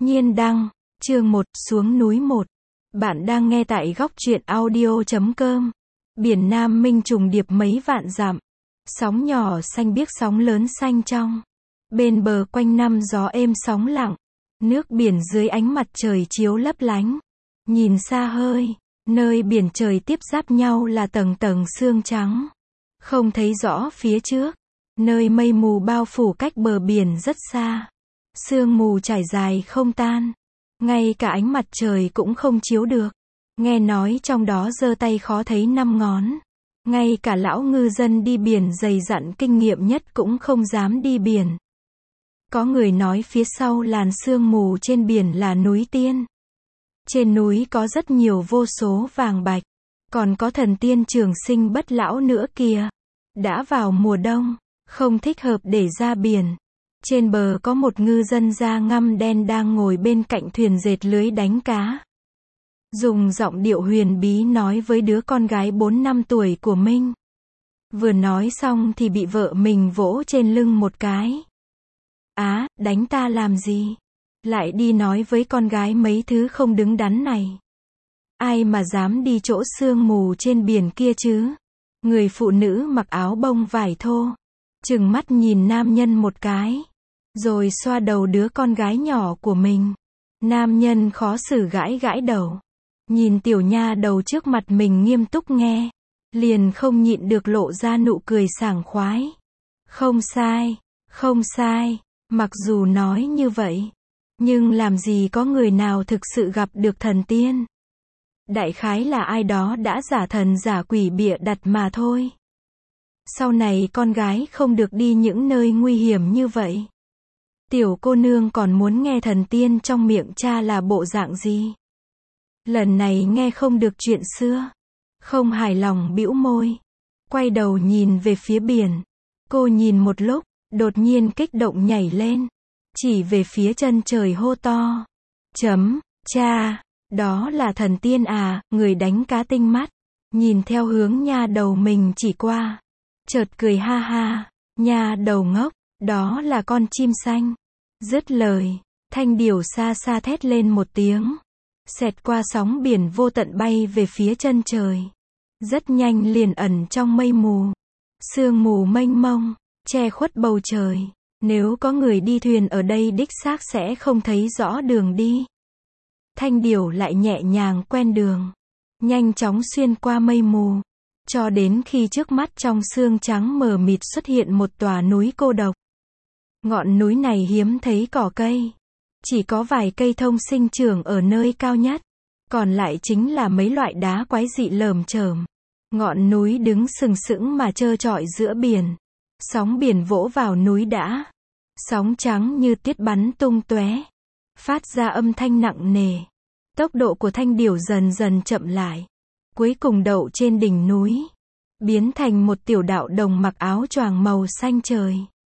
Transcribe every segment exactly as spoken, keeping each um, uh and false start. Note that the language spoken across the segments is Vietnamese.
Nhiên đăng, chương một, xuống núi một. Bạn đang nghe tại góc truyện audio chấm com. Biển Nam Minh trùng điệp mấy vạn dặm. Sóng nhỏ xanh biếc sóng lớn xanh trong. Bên bờ quanh năm gió êm sóng lặng. Nước biển dưới ánh mặt trời chiếu lấp lánh. Nhìn xa hơi, nơi biển trời tiếp giáp nhau là tầng tầng sương trắng. Không thấy rõ phía trước. Nơi mây mù bao phủ cách bờ biển rất xa. Sương mù trải dài không tan. Ngay cả ánh mặt trời cũng không chiếu được. Nghe nói trong đó giơ tay khó thấy năm ngón. Ngay cả lão ngư dân đi biển dày dặn kinh nghiệm nhất cũng không dám đi biển. Có người nói phía sau làn sương mù trên biển là núi tiên. Trên núi có rất nhiều vô số vàng bạch. Còn có thần tiên trường sinh bất lão nữa kìa. Đã vào mùa đông, không thích hợp để ra biển. Trên bờ có một ngư dân da ngăm đen đang ngồi bên cạnh thuyền dệt lưới đánh cá. Dùng giọng điệu huyền bí nói với đứa con gái bốn năm tuổi của Minh. Vừa nói xong thì bị vợ mình vỗ trên lưng một cái. Á, đánh ta làm gì? Lại đi nói với con gái mấy thứ không đứng đắn này. Ai mà dám đi chỗ sương mù trên biển kia chứ? Người phụ nữ mặc áo bông vải thô. Trừng mắt nhìn nam nhân một cái. Rồi xoa đầu đứa con gái nhỏ của mình. Nam nhân khó xử gãi gãi đầu. Nhìn tiểu nha đầu trước mặt mình nghiêm túc nghe. Liền không nhịn được lộ ra nụ cười sảng khoái. Không sai, không sai, mặc dù nói như vậy. Nhưng làm gì có người nào thực sự gặp được thần tiên. Đại khái là ai đó đã giả thần giả quỷ bịa đặt mà thôi. Sau này con gái không được đi những nơi nguy hiểm như vậy. Tiểu cô nương còn muốn nghe thần tiên trong miệng cha là bộ dạng gì. Lần này nghe không được chuyện xưa. Không hài lòng bĩu môi. Quay đầu nhìn về phía biển. Cô nhìn một lúc, đột nhiên kích động nhảy lên. Chỉ về phía chân trời hô to. Chấm, cha, đó là thần tiên à, người đánh cá tinh mắt. Nhìn theo hướng nha đầu mình chỉ qua. Chợt cười ha ha, nha đầu ngốc, đó là con chim xanh. Dứt lời, thanh điểu xa xa thét lên một tiếng. Xẹt qua sóng biển vô tận bay về phía chân trời. Rất nhanh liền ẩn trong mây mù. Sương mù mênh mông, che khuất bầu trời. Nếu có người đi thuyền ở đây đích xác sẽ không thấy rõ đường đi. Thanh điểu lại nhẹ nhàng quen đường. Nhanh chóng xuyên qua mây mù. Cho đến khi trước mắt trong sương trắng mờ mịt xuất hiện một tòa núi cô độc. Ngọn núi này hiếm thấy cỏ cây. Chỉ có vài cây thông sinh trưởng ở nơi cao nhất. Còn lại chính là mấy loại đá quái dị lởm chởm. Ngọn núi đứng sừng sững mà trơ trọi giữa biển. Sóng biển vỗ vào núi đã. Sóng trắng như tiết bắn tung tóe. Phát ra âm thanh nặng nề. Tốc độ của thanh điểu dần dần chậm lại. Cuối cùng đậu trên đỉnh núi. Biến thành một tiểu đạo đồng mặc áo choàng màu xanh trời.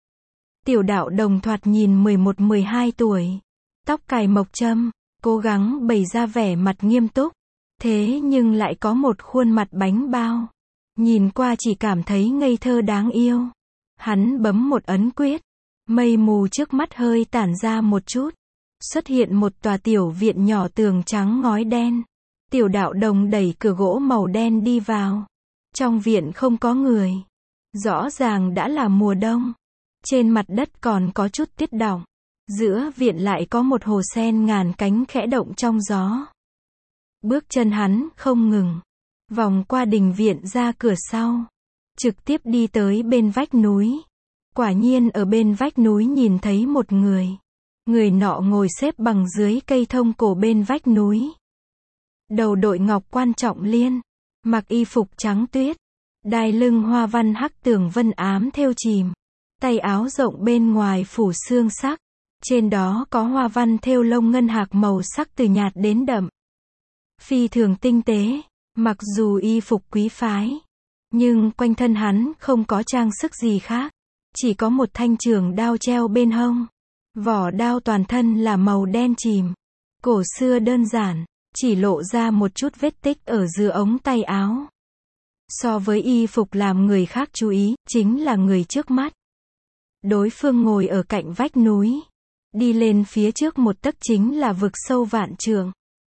Tiểu đạo đồng thoạt nhìn mười một mười hai tuổi. Tóc cài mộc châm. Cố gắng bày ra vẻ mặt nghiêm túc. Thế nhưng lại có một khuôn mặt bánh bao. Nhìn qua chỉ cảm thấy ngây thơ đáng yêu. Hắn bấm một ấn quyết. Mây mù trước mắt hơi tản ra một chút. Xuất hiện một tòa tiểu viện nhỏ tường trắng ngói đen. Tiểu đạo đồng đẩy cửa gỗ màu đen đi vào. Trong viện không có người. Rõ ràng đã là mùa đông. Trên mặt đất còn có chút tiết đọng. Giữa viện lại có một hồ sen ngàn cánh khẽ động trong gió. Bước chân hắn không ngừng. Vòng qua đình viện ra cửa sau. Trực tiếp đi tới bên vách núi. Quả nhiên ở bên vách núi nhìn thấy một người. Người nọ ngồi xếp bằng dưới cây thông cổ bên vách núi. Đầu đội ngọc quan trọng liên. Mặc y phục trắng tuyết. Đai lưng hoa văn hắc tường vân ám thêu chìm. Tay áo rộng bên ngoài phủ xương sắc. Trên đó có hoa văn thêu lông ngân hạc màu sắc từ nhạt đến đậm. Phi thường tinh tế. Mặc dù y phục quý phái. Nhưng quanh thân hắn không có trang sức gì khác. Chỉ có một thanh trường đao treo bên hông. Vỏ đao toàn thân là màu đen chìm. Cổ xưa đơn giản. Chỉ lộ ra một chút vết tích ở giữa ống tay áo. So với y phục làm người khác chú ý, chính là người trước mắt. Đối phương ngồi ở cạnh vách núi. đi lên phía trước một tấc chính là vực sâu vạn trượng.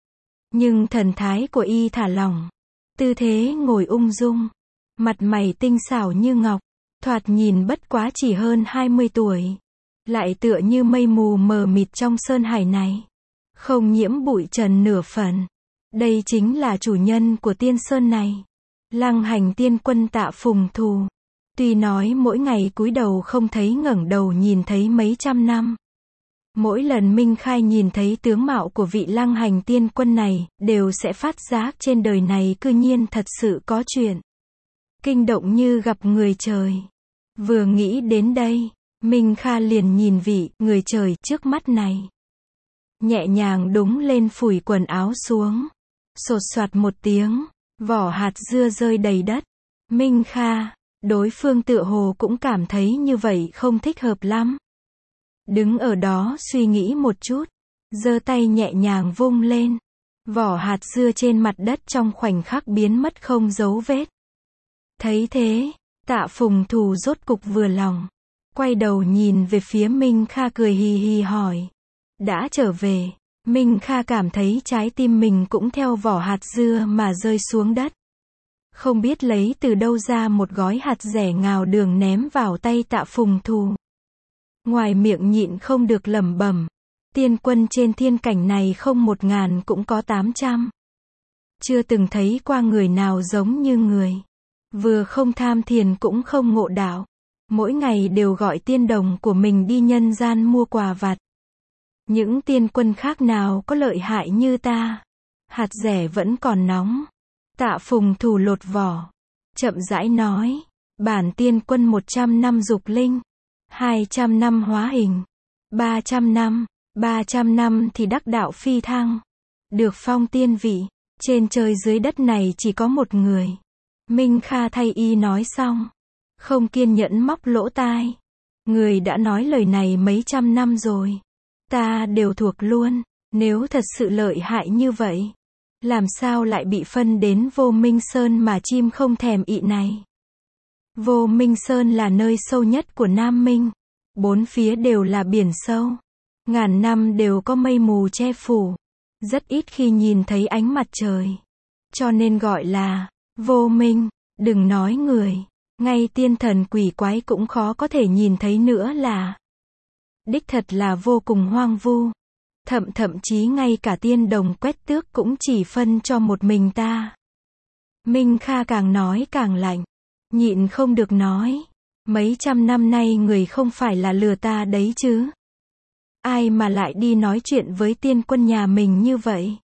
Nhưng thần thái của y thả lỏng, tư thế ngồi ung dung, mặt mày tinh xảo như ngọc, thoạt nhìn bất quá chỉ hơn hai mươi tuổi, lại tựa như mây mù mờ mịt trong sơn hải này, không nhiễm bụi trần nửa phần. Đây chính là chủ nhân của tiên sơn này, Lăng Hành Tiên Quân Tạ Phùng Thù. Tuy nói mỗi ngày cúi đầu không thấy ngẩng đầu nhìn thấy mấy trăm năm, mỗi lần Minh Khai nhìn thấy tướng mạo của vị Lăng Hành Tiên Quân này, đều sẽ phát giác trên đời này cư nhiên thật sự có chuyện kinh động như gặp người trời. Vừa nghĩ đến đây, Minh Kha liền nhìn vị người trời trước mắt này, nhẹ nhàng đúng lên phủi quần áo xuống, sột soạt một tiếng, vỏ hạt dưa rơi đầy đất. Minh Kha, đối phương tựa hồ cũng cảm thấy như vậy không thích hợp lắm. Đứng ở đó suy nghĩ một chút, giơ tay nhẹ nhàng vung lên, vỏ hạt dưa trên mặt đất trong khoảnh khắc biến mất không dấu vết. Thấy thế, Tạ Phùng Thù rốt cục vừa lòng, quay đầu nhìn về phía Minh Kha cười hì hì hỏi, đã trở về. Minh Kha cảm thấy trái tim mình cũng theo vỏ hạt dưa mà rơi xuống đất. Không biết lấy từ đâu ra một gói hạt rẻ ngào đường ném vào tay Tạ Phùng Thù. Ngoài miệng nhịn không được lẩm bẩm, tiên quân trên thiên cảnh này không một ngàn cũng có tám trăm. Chưa từng thấy qua người nào giống như người. Vừa không tham thiền cũng không ngộ đạo. Mỗi ngày đều gọi tiên đồng của mình đi nhân gian mua quà vặt. Những tiên quân khác nào có lợi hại như ta. Hạt rẻ vẫn còn nóng. Tạ Phùng Thù lột vỏ, chậm rãi nói, bản tiên quân một trăm năm dục linh, hai trăm năm hóa hình, ba trăm năm, ba trăm năm thì đắc đạo phi thăng, được phong tiên vị. Trên trời dưới đất này chỉ có một người. Minh Kha thay y nói xong, không kiên nhẫn móc lỗ tai. Người đã nói lời này mấy trăm năm rồi, ta đều thuộc luôn. Nếu thật sự lợi hại như vậy, làm sao lại bị phân đến Vô Minh Sơn mà chim không thèm ị này? Vô Minh Sơn là nơi sâu nhất của Nam Minh, bốn phía đều là biển sâu, ngàn năm đều có mây mù che phủ, rất ít khi nhìn thấy ánh mặt trời, cho nên gọi là vô minh. Đừng nói người, ngay tiên thần quỷ quái cũng khó có thể nhìn thấy nữa là. Đích thật là vô cùng hoang vu. Thậm thậm chí ngay cả tiên đồng quét tước cũng chỉ phân cho một mình ta. Minh Kha càng nói càng lạnh, nhịn không được nói, mấy trăm năm nay người không phải là lừa ta đấy chứ? Ai mà lại đi nói chuyện với tiên quân nhà mình như vậy?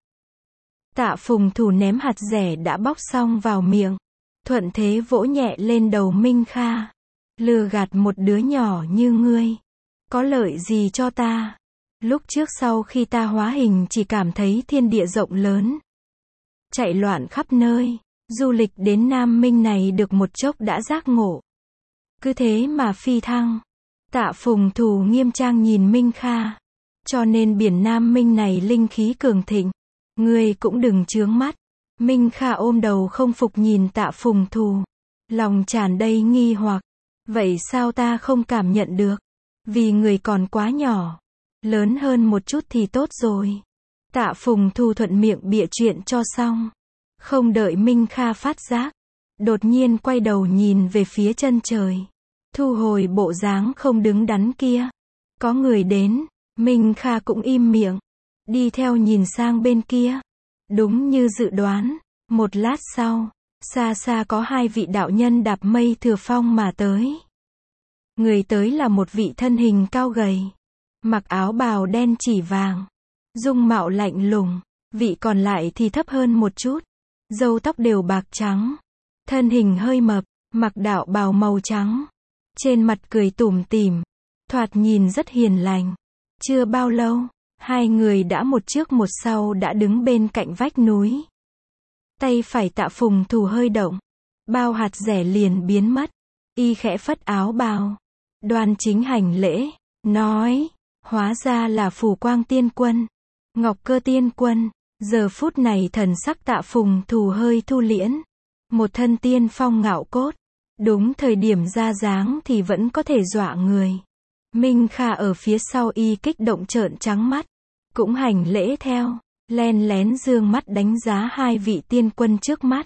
Tạ Phùng Thù ném hạt rẻ đã bóc xong vào miệng, thuận thế vỗ nhẹ lên đầu Minh Kha. Lừa gạt một đứa nhỏ như ngươi, có lợi gì cho ta? Lúc trước sau khi ta hóa hình chỉ cảm thấy thiên địa rộng lớn, chạy loạn khắp nơi, du lịch đến Nam Minh này được một chốc đã giác ngộ. Cứ thế mà phi thăng. Tạ Phùng Thù nghiêm trang nhìn Minh Kha. Cho nên biển Nam Minh này linh khí cường thịnh. Ngươi cũng đừng chướng mắt. Minh Kha ôm đầu không phục nhìn Tạ Phùng Thù, lòng tràn đầy nghi hoặc. Vậy sao ta không cảm nhận được? Vì người còn quá nhỏ. Lớn hơn một chút thì tốt rồi. Tạ Phùng Thù thuận miệng bịa chuyện cho xong. Không đợi Minh Kha phát giác, đột nhiên quay đầu nhìn về phía chân trời, thu hồi bộ dáng không đứng đắn kia. Có người đến, Minh Kha cũng im miệng, đi theo nhìn sang bên kia. Đúng như dự đoán, một lát sau, xa xa có hai vị đạo nhân đạp mây thừa phong mà tới. Người tới là một vị thân hình cao gầy, mặc áo bào đen chỉ vàng, dung mạo lạnh lùng. Vị còn lại thì thấp hơn một chút, râu tóc đều bạc trắng, thân hình hơi mập, mặc đạo bào màu trắng, trên mặt cười tủm tỉm, thoạt nhìn rất hiền lành. Chưa bao lâu, hai người đã một trước một sau đã đứng bên cạnh vách núi. Tay phải Tạ Phùng Thù hơi động, bao hạt rẻ liền biến mất. Y khẽ phất áo bào, đoan chính hành lễ, nói, hóa ra là Phù Quang Tiên Quân, Ngọc Cơ Tiên Quân. Giờ phút này thần sắc Tạ Phùng Thù hơi thu liễm, một thân tiên phong ngạo cốt, đúng thời điểm ra dáng thì vẫn có thể dọa người. Minh Kha ở phía sau y kích động trợn trắng mắt, cũng hành lễ theo, len lén dương mắt đánh giá hai vị tiên quân trước mắt.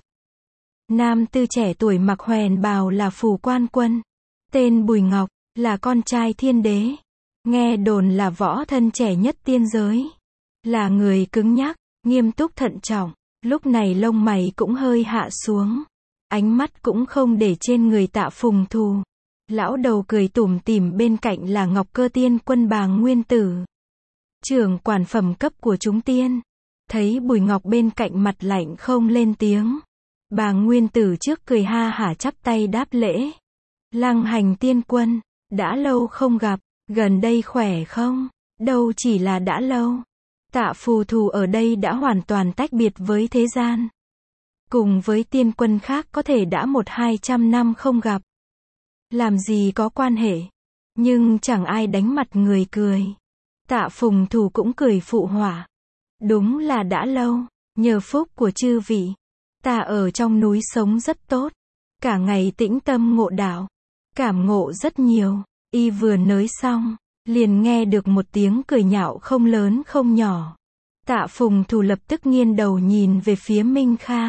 Nam tư trẻ tuổi mặc hoèn bào là Phù Quan Quân, tên Bùi Ngọc, là con trai thiên đế. Nghe đồn là võ thân trẻ nhất tiên giới. Là người cứng nhắc, nghiêm túc thận trọng, lúc này lông mày cũng hơi hạ xuống. Ánh mắt cũng không để trên người Tạ Phùng Thù. Lão đầu cười tủm tỉm, bên cạnh là Ngọc Cơ Tiên Quân Bàng Nguyên Tử, trưởng quản phẩm cấp của chúng tiên. Thấy Bùi Ngọc bên cạnh mặt lạnh không lên tiếng. Bàng Nguyên Tử trước cười ha hả chắp tay đáp lễ. Lăng Hành Tiên Quân, đã lâu không gặp, gần đây khỏe không? Đâu chỉ là đã lâu. Tạ Phù Thù ở đây đã hoàn toàn tách biệt với thế gian. Cùng với tiên quân khác có thể đã một hai trăm năm không gặp. Làm gì có quan hệ. Nhưng chẳng ai đánh mặt người cười. Tạ Phùng Thù cũng cười phụ họa. Đúng là đã lâu, nhờ phúc của chư vị. Ta ở trong núi sống rất tốt. Cả ngày tĩnh tâm ngộ đạo. Cảm ngộ rất nhiều. Y vừa nói xong, liền nghe được một tiếng cười nhạo không lớn không nhỏ. Tạ Phùng Thù lập tức nghiêng đầu nhìn về phía Minh Kha.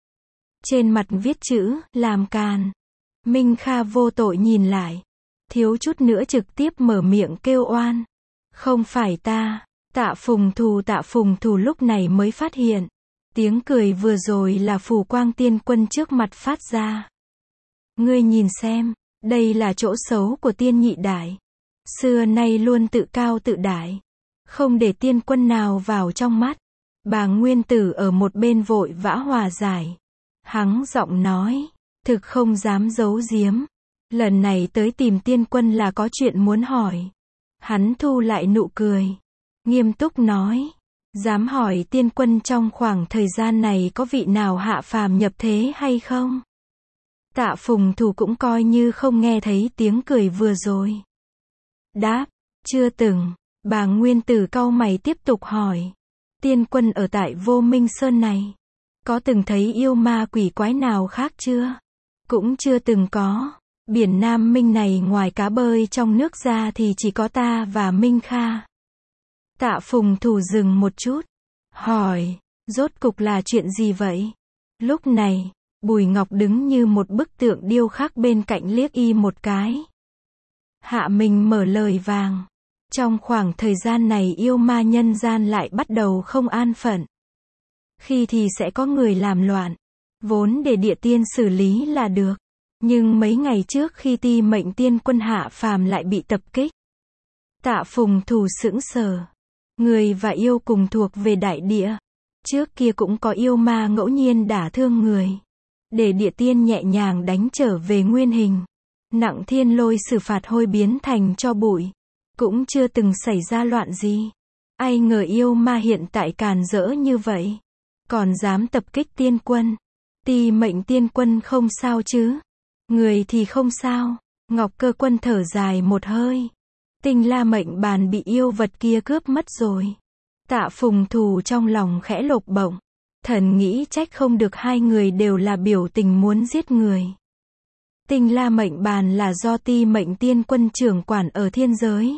Trên mặt viết chữ, làm càn. Minh Kha vô tội nhìn lại. Thiếu chút nữa trực tiếp mở miệng kêu oan. Không phải ta. Tạ Phùng Thù Tạ Phùng Thù lúc này mới phát hiện. Tiếng cười vừa rồi là Phù Quang Tiên Quân trước mặt phát ra. Ngươi nhìn xem, đây là chỗ xấu của tiên nhị đại. Xưa nay luôn tự cao tự đại. Không để tiên quân nào vào trong mắt. Bàng Nguyên Tử ở một bên vội vã hòa giải. Hắng giọng nói, thực không dám giấu giếm. Lần này tới tìm tiên quân là có chuyện muốn hỏi. Hắn thu lại nụ cười. Nghiêm túc nói, dám hỏi tiên quân trong khoảng thời gian này có vị nào hạ phàm nhập thế hay không? Tạ Phùng Thù cũng coi như không nghe thấy tiếng cười vừa rồi. Đáp, chưa từng. Bàng Nguyên Tử cau mày tiếp tục hỏi. Tiên quân ở tại Vô Minh Sơn này, có từng thấy yêu ma quỷ quái nào khác chưa? Cũng chưa từng có. Biển Nam Minh này ngoài cá bơi trong nước ra thì chỉ có ta và Minh Kha. Tạ Phùng Thù dừng một chút. Hỏi, rốt cục là chuyện gì vậy? Lúc này, Bùi Ngọc đứng như một bức tượng điêu khắc bên cạnh liếc y một cái. Hạ mình mở lời vàng. Trong khoảng thời gian này yêu ma nhân gian lại bắt đầu không an phận. Khi thì sẽ có người làm loạn. Vốn để địa tiên xử lý là được. Nhưng mấy ngày trước khi Ti Mệnh Tiên Quân hạ phàm lại bị tập kích. Tạ Phùng Thù sững sờ. Người và yêu cùng thuộc về đại địa. Trước kia cũng có yêu ma ngẫu nhiên đả thương người. Để địa tiên nhẹ nhàng đánh trở về nguyên hình. Nặng thiên lôi xử phạt hôi biến thành cho bụi. Cũng chưa từng xảy ra loạn gì. Ai ngờ yêu ma hiện tại càn rỡ như vậy. Còn dám tập kích tiên quân. Ti Mệnh Tiên Quân không sao chứ? Người thì không sao. Ngọc Cơ Quân thở dài một hơi. Tinh La Mệnh Bàn bị yêu vật kia cướp mất rồi. Tạ Phùng Thù trong lòng khẽ lột bổng. Thần nghĩ trách không được hai người đều là biểu tình muốn giết người. Tinh La Mệnh Bàn là do Ti Mệnh Tiên Quân trưởng quản ở thiên giới.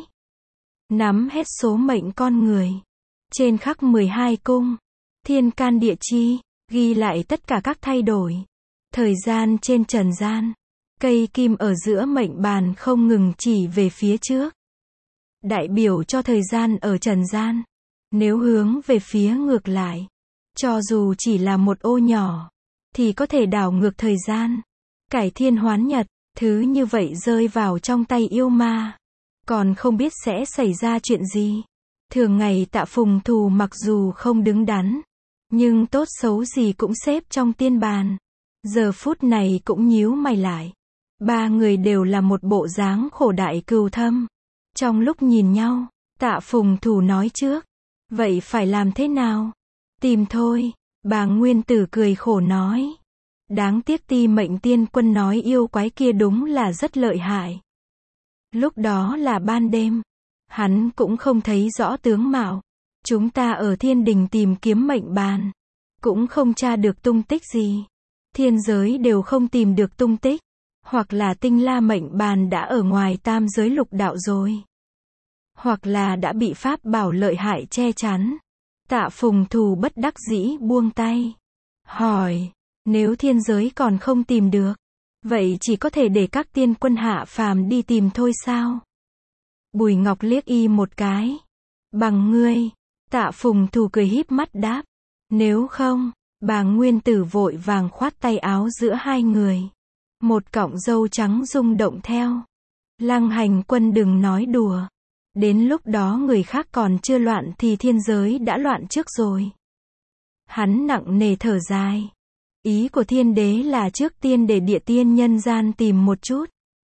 Nắm hết số mệnh con người. Trên khắc mười hai cung. Thiên can địa chi. Ghi lại tất cả các thay đổi. Thời gian trên trần gian. Cây kim ở giữa mệnh bàn không ngừng chỉ về phía trước. Đại biểu cho thời gian ở trần gian. Nếu hướng về phía ngược lại. Cho dù chỉ là một ô nhỏ. Thì có thể đảo ngược thời gian. Cải thiên hoán nhật. Thứ như vậy rơi vào trong tay yêu ma. Còn không biết sẽ xảy ra chuyện gì. Thường ngày Tạ Phùng Thù mặc dù không đứng đắn. Nhưng tốt xấu gì cũng xếp trong tiên bàn. Giờ phút này cũng nhíu mày lại. Ba người đều là một bộ dáng khổ đại cừu thâm. Trong lúc nhìn nhau, Tạ Phùng Thù nói trước. Vậy phải làm thế nào? Tìm thôi. Bàng Nguyên Tử cười khổ nói. Đáng tiếc Ti Mệnh Tiên Quân nói yêu quái kia đúng là rất lợi hại. Lúc đó là ban đêm. Hắn cũng không thấy rõ tướng mạo. Chúng ta ở thiên đình tìm kiếm mệnh bàn. Cũng không tra được tung tích gì. Thiên giới đều không tìm được tung tích. Hoặc là tinh la mệnh bàn đã ở ngoài tam giới lục đạo rồi. Hoặc là đã bị pháp bảo lợi hại che chắn. Tạ Phùng Thù bất đắc dĩ buông tay. Hỏi, nếu thiên giới còn không tìm được, vậy chỉ có thể để các tiên quân hạ phàm đi tìm thôi sao? Bùi Ngọc liếc y một cái. Bằng ngươi. Tạ Phùng Thù cười híp mắt đáp. Nếu không, bà Nguyên Tử vội vàng khoát tay áo giữa hai người. Một cọng râu trắng rung động theo. Lăng Hành Quân đừng nói đùa. Đến lúc đó người khác còn chưa loạn thì thiên giới đã loạn trước rồi. Hắn nặng nề thở dài. Ý của thiên đế là trước tiên để địa tiên nhân gian tìm một chút.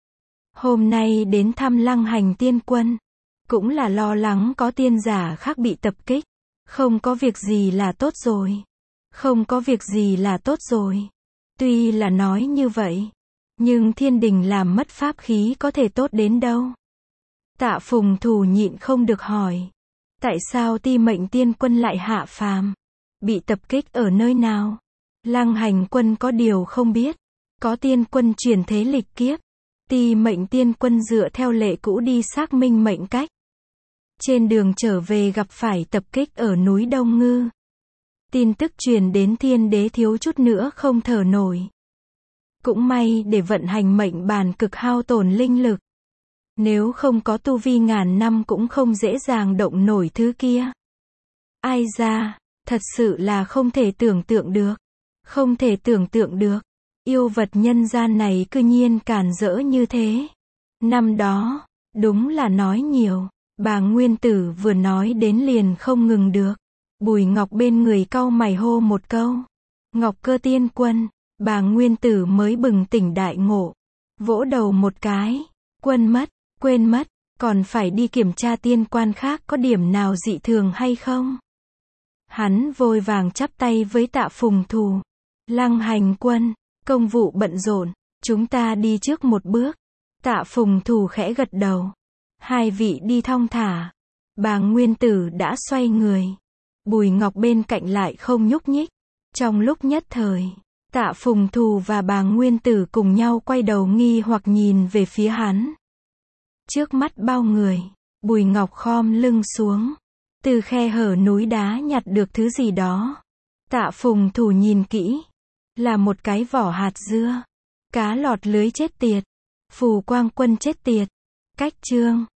Hôm nay đến thăm Lăng Hành tiên quân, cũng là lo lắng có tiên giả khác bị tập kích. Không có việc gì là tốt rồi. Không có việc gì là tốt rồi. Tuy là nói như vậy, nhưng thiên đình làm mất pháp khí có thể tốt đến đâu. Tạ Phùng Thù nhịn không được hỏi. Tại sao Ti Mệnh tiên quân lại hạ phàm? Bị tập kích ở nơi nào? Lăng Hành Quân có điều không biết. Có tiên quân truyền thế lịch kiếp. Ti Mệnh tiên quân dựa theo lệ cũ đi xác minh mệnh cách. Trên đường trở về gặp phải tập kích ở núi Đông Ngư. Tin tức truyền đến thiên đế thiếu chút nữa không thở nổi. Cũng may để vận hành mệnh bàn cực hao tổn linh lực. Nếu không có tu vi ngàn năm cũng không dễ dàng động nổi thứ kia. Ai ra, thật sự là không thể tưởng tượng được. Không thể tưởng tượng được. Yêu vật nhân gian này cư nhiên càn rỡ như thế. Năm đó, đúng là nói nhiều. Bà Nguyên Tử vừa nói đến liền không ngừng được. Bùi Ngọc bên người cau mày hô một câu. Ngọc Cơ tiên quân. Bà Nguyên Tử mới bừng tỉnh đại ngộ. Vỗ đầu một cái. Quân mất, quên mất. Còn phải đi kiểm tra tiên quan khác có điểm nào dị thường hay không. Hắn vội vàng chắp tay với Tạ Phùng Thù. Lăng Hành Quân, công vụ bận rộn, chúng ta đi trước một bước. Tạ Phùng Thù khẽ gật đầu. Hai vị đi thong thả. Bà Nguyên Tử đã xoay người. Bùi Ngọc bên cạnh lại không nhúc nhích. Trong lúc nhất thời, Tạ Phùng Thù và bà Nguyên Tử cùng nhau quay đầu nghi hoặc nhìn về phía hắn. Trước mắt bao người, Bùi Ngọc khom lưng xuống. Từ khe hở núi đá nhặt được thứ gì đó. Tạ Phùng Thù nhìn kỹ. Là một cái vỏ hạt dưa. Cá lọt lưới chết tiệt. Phù Quang Quân chết tiệt. Cách chương.